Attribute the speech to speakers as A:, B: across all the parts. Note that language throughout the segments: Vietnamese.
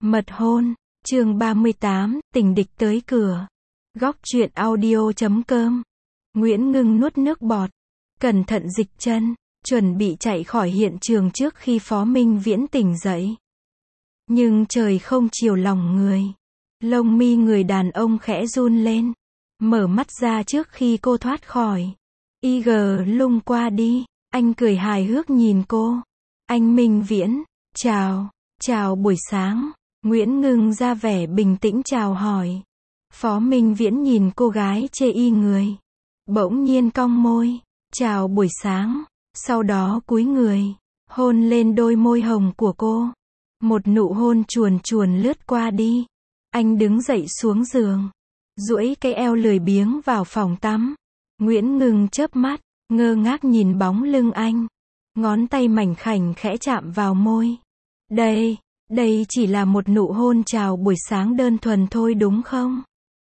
A: Mật hôn, chương 38, tình địch tới cửa. Góc truyện audio.com. Nguyễn Ngưng nuốt nước bọt, cẩn thận dịch chân, chuẩn bị chạy khỏi hiện trường trước khi Phó Minh Viễn tỉnh dậy. Nhưng trời không chiều lòng người. Lông mi người đàn ông khẽ run lên, mở mắt ra trước khi cô thoát khỏi. IG lung qua đi, anh cười hài hước nhìn cô. Anh Minh Viễn, chào buổi sáng. Nguyễn Ngưng ra vẻ bình tĩnh chào hỏi. Phó Minh Viễn nhìn cô gái chê y người, bỗng nhiên cong môi, chào buổi sáng, sau đó cúi người, hôn lên đôi môi hồng của cô. Một nụ hôn chuồn chuồn lướt qua đi. Anh đứng dậy xuống giường, duỗi cái eo lười biếng vào phòng tắm. Nguyễn Ngưng chớp mắt, ngơ ngác nhìn bóng lưng anh. Ngón tay mảnh khảnh khẽ chạm vào môi. Đây chỉ là một nụ hôn chào buổi sáng đơn thuần thôi đúng không?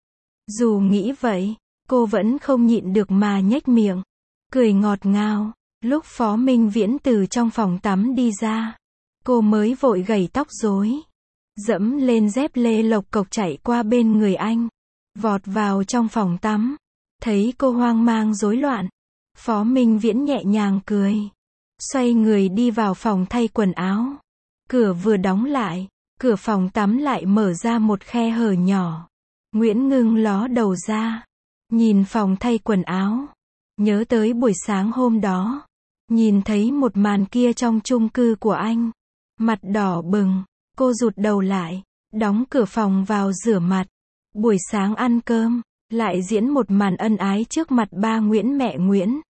A: Dù nghĩ vậy, cô vẫn không nhịn được mà nhếch miệng, cười ngọt ngào. Lúc Phó Minh Viễn từ trong phòng tắm đi ra, cô mới vội gẩy tóc rối, dẫm lên dép lê lộc cộc chạy qua bên người anh, vọt vào trong phòng tắm. Thấy cô hoang mang rối loạn, Phó Minh Viễn nhẹ nhàng cười, xoay người đi vào phòng thay quần áo. Cửa vừa đóng lại, cửa phòng tắm lại mở ra một khe hở nhỏ. Nguyễn Ngưng ló đầu ra, nhìn phòng thay quần áo, nhớ tới buổi sáng hôm đó, nhìn thấy một màn kia trong chung cư của anh. Mặt đỏ bừng, cô rụt đầu lại, đóng cửa phòng vào rửa mặt. Buổi sáng ăn cơm, lại diễn một màn ân ái trước mặt ba Nguyễn mẹ Nguyễn.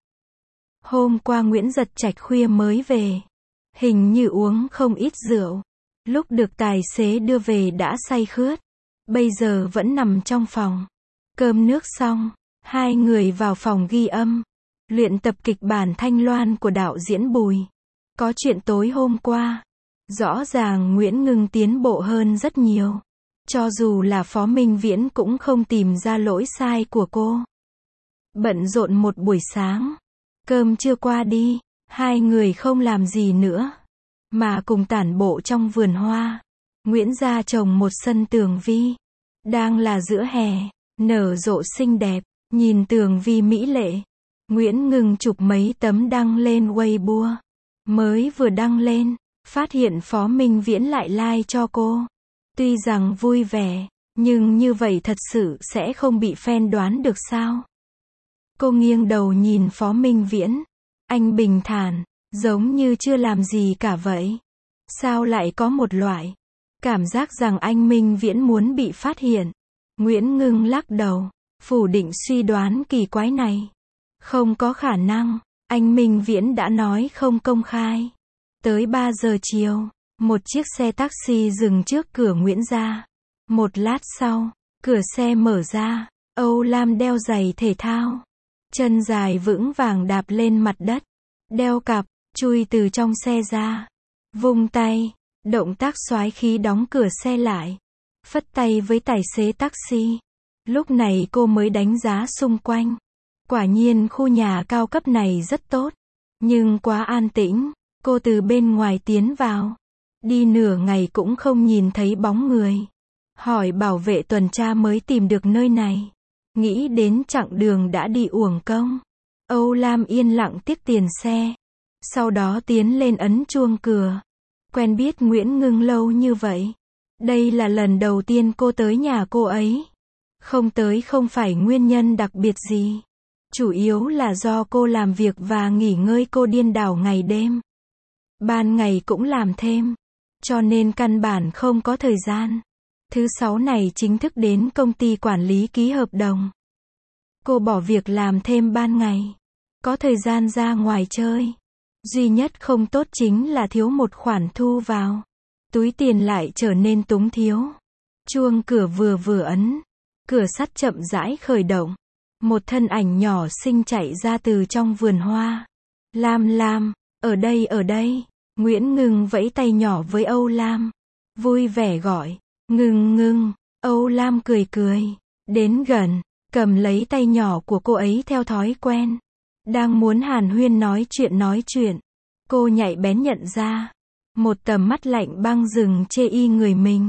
A: Hôm qua Nguyễn Giật Trạch khuya mới về, hình như uống không ít rượu. Lúc được tài xế đưa về đã say khướt, bây giờ vẫn nằm trong phòng. Cơm nước xong, hai người vào phòng ghi âm, luyện tập kịch bản Thanh Loan của đạo diễn Bùi. Có chuyện tối hôm qua, rõ ràng Nguyễn Ngưng tiến bộ hơn rất nhiều. Cho dù là Phó Minh Viễn cũng không tìm ra lỗi sai của cô. Bận rộn một buổi sáng, cơm trưa qua đi, hai người không làm gì nữa, mà cùng tản bộ trong vườn hoa. Nguyễn gia trồng một sân tường vi, đang là giữa hè, nở rộ xinh đẹp. Nhìn tường vi mỹ lệ, Nguyễn Ngưng chụp mấy tấm đăng lên Weibo. Mới vừa đăng lên, phát hiện Phó Minh Viễn lại like cho cô. Tuy rằng vui vẻ, nhưng như vậy thật sự sẽ không bị fan đoán được sao? Cô nghiêng đầu nhìn Phó Minh Viễn. Anh bình thản, giống như chưa làm gì cả vậy. Sao lại có một loại cảm giác rằng anh Minh Viễn muốn bị phát hiện? Nguyễn Ngưng lắc đầu, phủ định suy đoán kỳ quái này. Không có khả năng, anh Minh Viễn đã nói không công khai. Tới 3 giờ chiều, một chiếc xe taxi dừng trước cửa Nguyễn gia. Một lát sau, cửa xe mở ra, Âu Lam đeo giày thể thao, chân dài vững vàng đạp lên mặt đất, đeo cặp, chui từ trong xe ra, vung tay, động tác soái khí đóng cửa xe lại, phất tay với tài xế taxi. Lúc này cô mới đánh giá xung quanh. Quả nhiên khu nhà cao cấp này rất tốt, nhưng quá an tĩnh. Cô từ bên ngoài tiến vào, đi nửa ngày cũng không nhìn thấy bóng người. Hỏi bảo vệ tuần tra mới tìm được nơi này. Nghĩ đến chặng đường đã đi uổng công, Âu Lam yên lặng tiếc tiền xe. Sau đó tiến lên ấn chuông cửa. Quen biết Nguyễn Ngưng lâu như vậy, đây là lần đầu tiên cô tới nhà cô ấy. Không tới không phải nguyên nhân đặc biệt gì, chủ yếu là do cô làm việc và nghỉ ngơi cô điên đảo ngày đêm. Ban ngày cũng làm thêm, cho nên căn bản không có thời gian. Thứ Sáu này chính thức đến công ty quản lý ký hợp đồng. Cô bỏ việc làm thêm ban ngày, có thời gian ra ngoài chơi. Duy nhất không tốt chính là thiếu một khoản thu vào. Túi tiền lại trở nên túng thiếu. Chuông cửa vừa ấn, cửa sắt chậm rãi khởi động. Một thân ảnh nhỏ xinh chạy ra từ trong vườn hoa. Lam, ở đây. Nguyễn Ngưng vẫy tay nhỏ với Âu Lam, vui vẻ gọi, Ngưng. Âu Lam cười, đến gần, cầm lấy tay nhỏ của cô ấy theo thói quen. Đang muốn hàn huyên nói chuyện, cô nhạy bén nhận ra một tầm mắt lạnh băng dừng chê y người mình.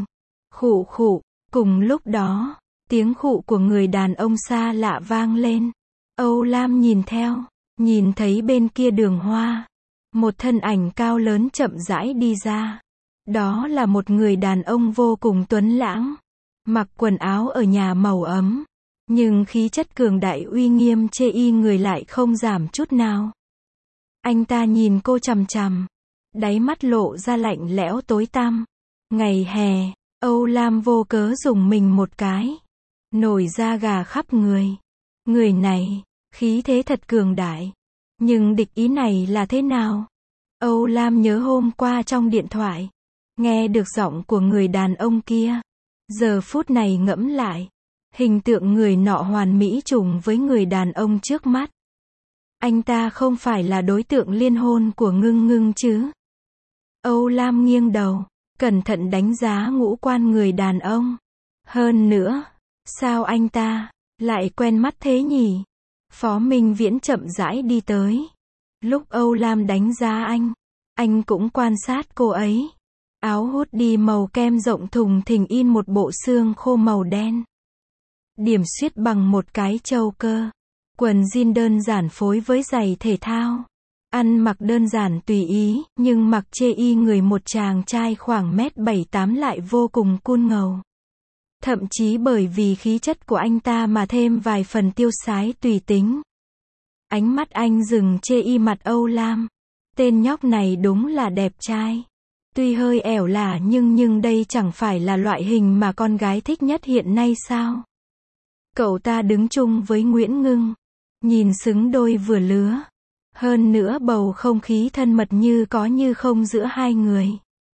A: Khụ khụ, cùng lúc đó, tiếng khụ của người đàn ông xa lạ vang lên. Âu Lam nhìn theo, nhìn thấy bên kia đường hoa, một thân ảnh cao lớn chậm rãi đi ra. Đó là một người đàn ông vô cùng tuấn lãng, mặc quần áo ở nhà màu ấm, nhưng khí chất cường đại uy nghiêm chê y người lại không giảm chút nào. Anh ta nhìn cô chằm chằm, đáy mắt lộ ra lạnh lẽo tối tăm. Ngày hè, Âu Lam vô cớ dùng mình một cái, nổi da gà khắp người. Người này, khí thế thật cường đại. Nhưng địch ý này là thế nào? Âu Lam nhớ hôm qua trong điện thoại, nghe được giọng của người đàn ông kia. Giờ phút này ngẫm lại, hình tượng người nọ hoàn mỹ trùng với người đàn ông trước mắt. Anh ta không phải là đối tượng liên hôn của Ngưng Ngưng chứ? Âu Lam nghiêng đầu, cẩn thận đánh giá ngũ quan người đàn ông. Hơn nữa, sao anh ta lại quen mắt thế nhỉ? Phó Minh Viễn chậm rãi đi tới. Lúc Âu Lam đánh giá anh cũng quan sát cô ấy. Áo hoodie màu kem rộng thùng thình in một bộ xương khô màu đen. Điểm xuyết bằng một cái châu cơ. Quần jean đơn giản phối với giày thể thao. Ăn mặc đơn giản tùy ý, nhưng mặc chê y người một chàng trai khoảng mét 7-8 lại vô cùng cool ngầu. Thậm chí bởi vì khí chất của anh ta mà thêm vài phần tiêu sái tùy tính. Ánh mắt anh dừng chê y mặt Âu Lam. Tên nhóc này đúng là đẹp trai. Tuy hơi ẻo lả nhưng đây chẳng phải là loại hình mà con gái thích nhất hiện nay sao? Cậu ta đứng chung với Nguyễn Ngưng, nhìn xứng đôi vừa lứa. Hơn nữa bầu không khí thân mật như có như không giữa hai người.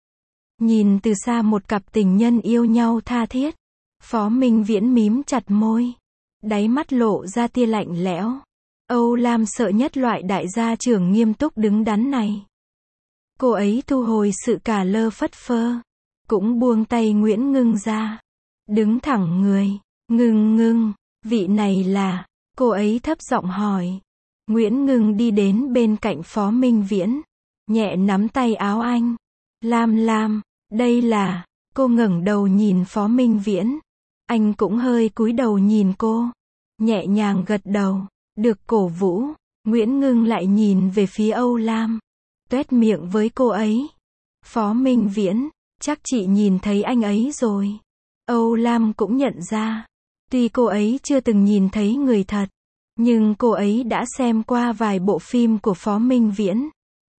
A: Nhìn từ xa một cặp tình nhân yêu nhau tha thiết. Phó Minh Viễn mím chặt môi, đáy mắt lộ ra tia lạnh lẽo. Âu Lam sợ nhất loại đại gia trưởng nghiêm túc đứng đắn này. Cô ấy thu hồi sự cả lơ phất phơ, cũng buông tay Nguyễn Ngưng ra, đứng thẳng người. Ngưng Ngưng, vị này là, cô ấy thấp giọng hỏi. Nguyễn Ngưng đi đến bên cạnh Phó Minh Viễn, nhẹ nắm tay áo anh. Lam, đây là, cô ngẩng đầu nhìn Phó Minh Viễn. Anh cũng hơi cúi đầu nhìn cô, nhẹ nhàng gật đầu, được cổ vũ. Nguyễn Ngưng lại nhìn về phía Âu Lam, tuét miệng với cô ấy. Phó Minh Viễn, chắc chị nhìn thấy anh ấy rồi. Âu Lam cũng nhận ra, tuy cô ấy chưa từng nhìn thấy người thật, nhưng cô ấy đã xem qua vài bộ phim của Phó Minh Viễn.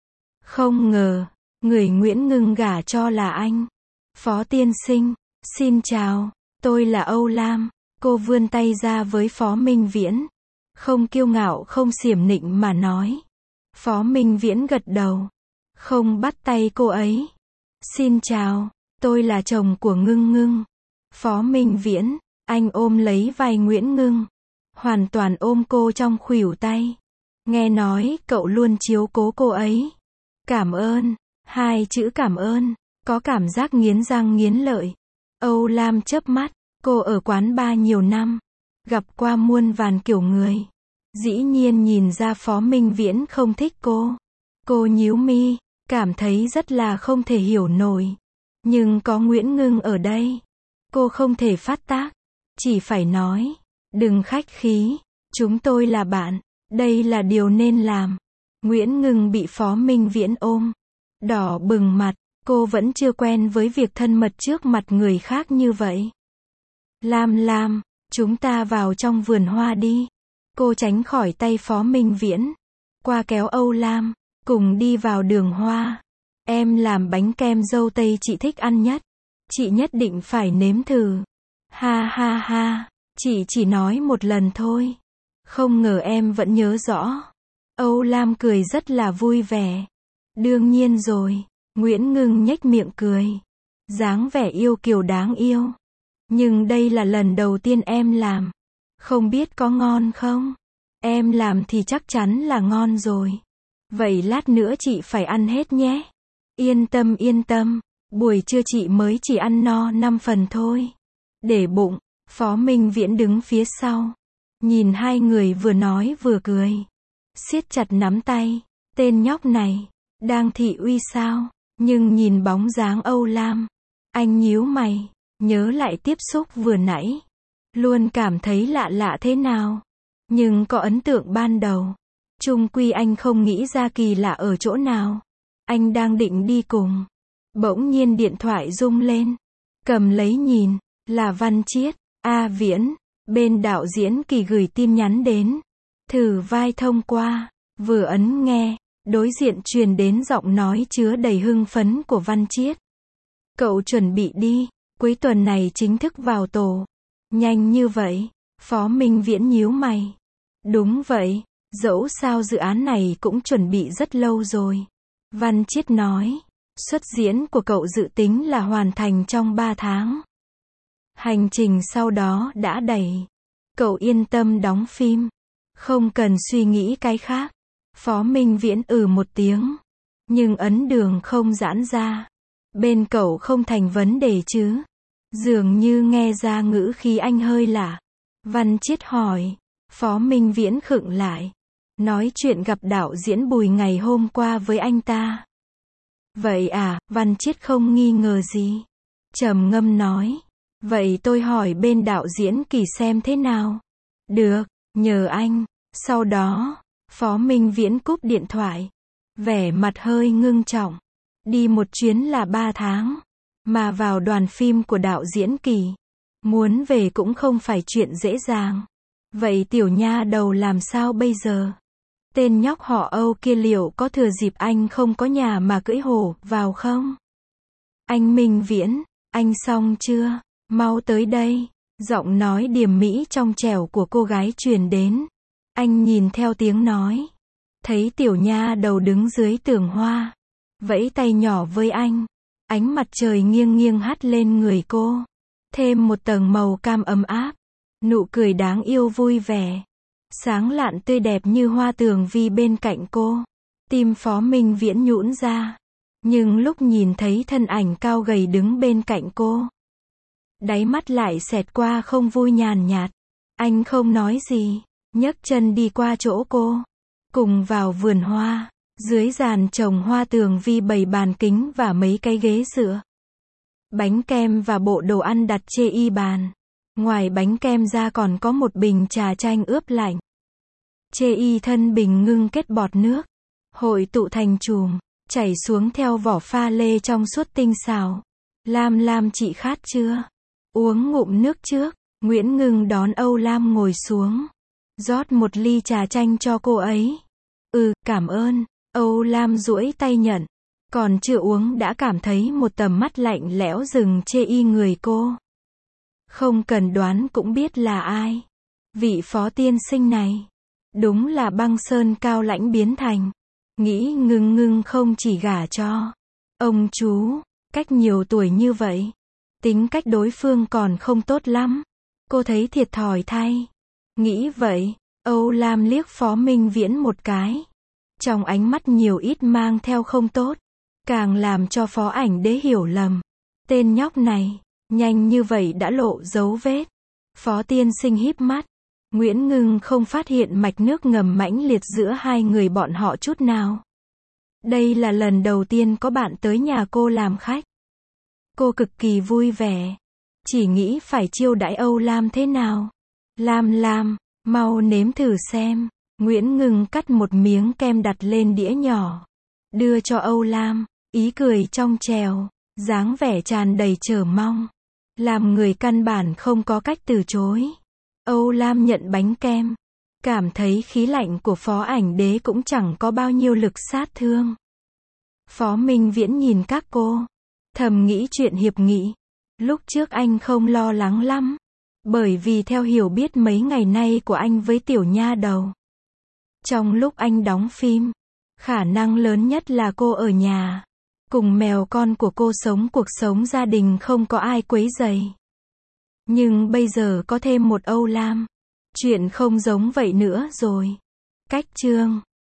A: Không ngờ, người Nguyễn Ngưng gả cho là anh. Phó tiên sinh, xin chào, tôi là Âu Lam. Cô vươn tay ra với Phó Minh Viễn, không kiêu ngạo không xiểm nịnh mà nói. Phó Minh Viễn gật đầu, không bắt tay cô ấy. Xin chào, tôi là chồng của Ngưng Ngưng. Phó Minh Viễn, anh ôm lấy vai Nguyễn Ngưng, hoàn toàn ôm cô trong khuỷu tay. Nghe nói cậu luôn chiếu cố cô ấy. Cảm ơn, hai chữ cảm ơn, có cảm giác nghiến răng nghiến lợi. Âu Lam chớp mắt, cô ở quán bar nhiều năm, gặp qua muôn vàn kiểu người. Dĩ nhiên nhìn ra Phó Minh Viễn không thích cô. Cô nhíu mi, cảm thấy rất là không thể hiểu nổi. Nhưng có Nguyễn Ngưng ở đây, cô không thể phát tác, chỉ phải nói, đừng khách khí, chúng tôi là bạn, đây là điều nên làm. Nguyễn Ngưng bị Phó Minh Viễn ôm, đỏ bừng mặt, cô vẫn chưa quen với việc thân mật trước mặt người khác như vậy. Lam, chúng ta vào trong vườn hoa đi. Cô tránh khỏi tay Phó Minh Viễn, qua kéo Âu Lam, cùng đi vào đường hoa. Em làm bánh kem dâu tây chị thích ăn nhất. Chị nhất định phải nếm thử. Ha, chị chỉ nói một lần thôi. Không ngờ em vẫn nhớ rõ. Âu Lam cười rất là vui vẻ. Đương nhiên rồi. Nguyễn Ngưng nhếch miệng cười, dáng vẻ yêu kiều đáng yêu. Nhưng đây là lần đầu tiên em làm. Không biết có ngon không? Em làm thì chắc chắn là ngon rồi. Vậy lát nữa chị phải ăn hết nhé. Yên tâm. Buổi trưa chị mới chỉ ăn no 5 phần thôi. Để bụng. Phó Minh Viễn đứng phía sau, nhìn hai người vừa nói vừa cười, siết chặt nắm tay. Tên nhóc này đang thị uy sao? Nhưng nhìn bóng dáng Âu Lam, anh nhíu mày. Nhớ lại tiếp xúc vừa nãy. Luôn cảm thấy lạ lạ thế nào. Nhưng có ấn tượng ban đầu. Chung quy anh không nghĩ ra kỳ lạ ở chỗ nào. Anh đang định đi cùng. Bỗng nhiên điện thoại rung lên. Cầm lấy nhìn. Là Văn Chiết. A Viễn. Bên đạo diễn Kỳ gửi tin nhắn đến. Thử vai thông qua. Vừa ấn nghe. Đối diện truyền đến giọng nói chứa đầy hưng phấn của Văn Chiết. Cậu chuẩn bị đi. Cuối tuần này chính thức vào tổ. Nhanh như vậy. Phó Minh Viễn nhíu mày. Đúng vậy. Dẫu sao dự án này cũng chuẩn bị rất lâu rồi. Văn Chiết nói. Xuất diễn của cậu dự tính là hoàn thành trong 3 tháng. Hành trình sau đó đã đầy. Cậu yên tâm đóng phim. Không cần suy nghĩ cái khác. Phó Minh Viễn một tiếng. Nhưng ấn đường không giãn ra. Bên cậu không thành vấn đề chứ? Dường như nghe ra ngữ khí anh hơi lạ. Văn Chiết hỏi. Phó Minh Viễn khựng lại. Nói chuyện gặp đạo diễn Bùi ngày hôm qua với anh ta. Vậy à, Văn Chiết không nghi ngờ gì. Trầm ngâm nói. Vậy tôi hỏi bên đạo diễn Kỳ xem thế nào? Được, nhờ anh. Sau đó, Phó Minh Viễn cúp điện thoại. Vẻ mặt hơi ngưng trọng. Đi một chuyến là 3 tháng. Mà vào đoàn phim của đạo diễn Kỳ. Muốn về cũng không phải chuyện dễ dàng. Vậy tiểu nha đầu làm sao bây giờ? Tên nhóc họ Âu kia liệu có thừa dịp anh không có nhà mà cưỡi hổ vào không? Anh Minh Viễn, anh xong chưa? Mau tới đây. Giọng nói điềm mỹ trong trẻo của cô gái truyền đến. Anh nhìn theo tiếng nói. Thấy tiểu nha đầu đứng dưới tường hoa. Vẫy tay nhỏ với anh. Ánh mặt trời nghiêng nghiêng hắt lên người cô. Thêm một tầng màu cam ấm áp. Nụ cười đáng yêu vui vẻ. Sáng lạn tươi đẹp như hoa tường vi bên cạnh cô. Tim Phó Minh Viễn nhũn ra. Nhưng lúc nhìn thấy thân ảnh cao gầy đứng bên cạnh cô. Đáy mắt lại xẹt qua không vui nhàn nhạt. Anh không nói gì. Nhấc chân đi qua chỗ cô. Cùng vào vườn hoa. Dưới giàn trồng hoa tường vi bày bàn kính và mấy cái ghế dựa. Bánh kem và bộ đồ ăn đặt chê y bàn. Ngoài bánh kem ra còn có một bình trà chanh ướp lạnh. Chê y thân bình ngưng kết bọt nước. Hội tụ thành chùm. Chảy xuống theo vỏ pha lê trong suốt tinh xảo. Lam Lam chị khát chưa? Uống ngụm nước trước. Nguyễn Ngưng đón Âu Lam ngồi xuống. Rót một ly trà chanh cho cô ấy. Cảm ơn. Âu Lam duỗi tay nhận. Còn chưa uống đã cảm thấy một tầm mắt lạnh lẽo dừng chê y người cô. Không cần đoán cũng biết là ai. Vị phó tiên sinh này. Đúng là băng sơn cao lãnh biến thành. Nghĩ Ngưng Ngưng không chỉ gả cho ông chú. Cách nhiều tuổi như vậy. Tính cách đối phương còn không tốt lắm. Cô thấy thiệt thòi thay. Nghĩ vậy, Âu Lam liếc Phó Minh Viễn một cái. Trong ánh mắt nhiều ít mang theo không tốt. Càng làm cho Phó Ảnh Đế hiểu lầm. Tên nhóc này, nhanh như vậy đã lộ dấu vết. Phó tiên sinh híp mắt. Nguyễn Ngưng không phát hiện mạch nước ngầm mãnh liệt giữa hai người bọn họ chút nào. Đây là lần đầu tiên có bạn tới nhà cô làm khách. Cô cực kỳ vui vẻ. Chỉ nghĩ phải chiêu đãi Âu Lam thế nào. Lam, mau nếm thử xem. Nguyễn Ngưng cắt một miếng kem đặt lên đĩa nhỏ. Đưa cho Âu Lam, ý cười trong trẻo, dáng vẻ tràn đầy chờ mong. Làm người căn bản không có cách từ chối. Âu Lam nhận bánh kem. Cảm thấy khí lạnh của Phó Ảnh Đế cũng chẳng có bao nhiêu lực sát thương. Phó Minh Viễn nhìn các cô. Thầm nghĩ chuyện hiệp nghị. Lúc trước anh không lo lắng lắm. Bởi vì theo hiểu biết mấy ngày nay của anh với tiểu nha đầu. Trong lúc anh đóng phim, khả năng lớn nhất là cô ở nhà. Cùng mèo con của cô sống cuộc sống gia đình không có ai quấy rầy. Nhưng bây giờ có thêm một Âu Lam. Chuyện không giống vậy nữa rồi. Cách chương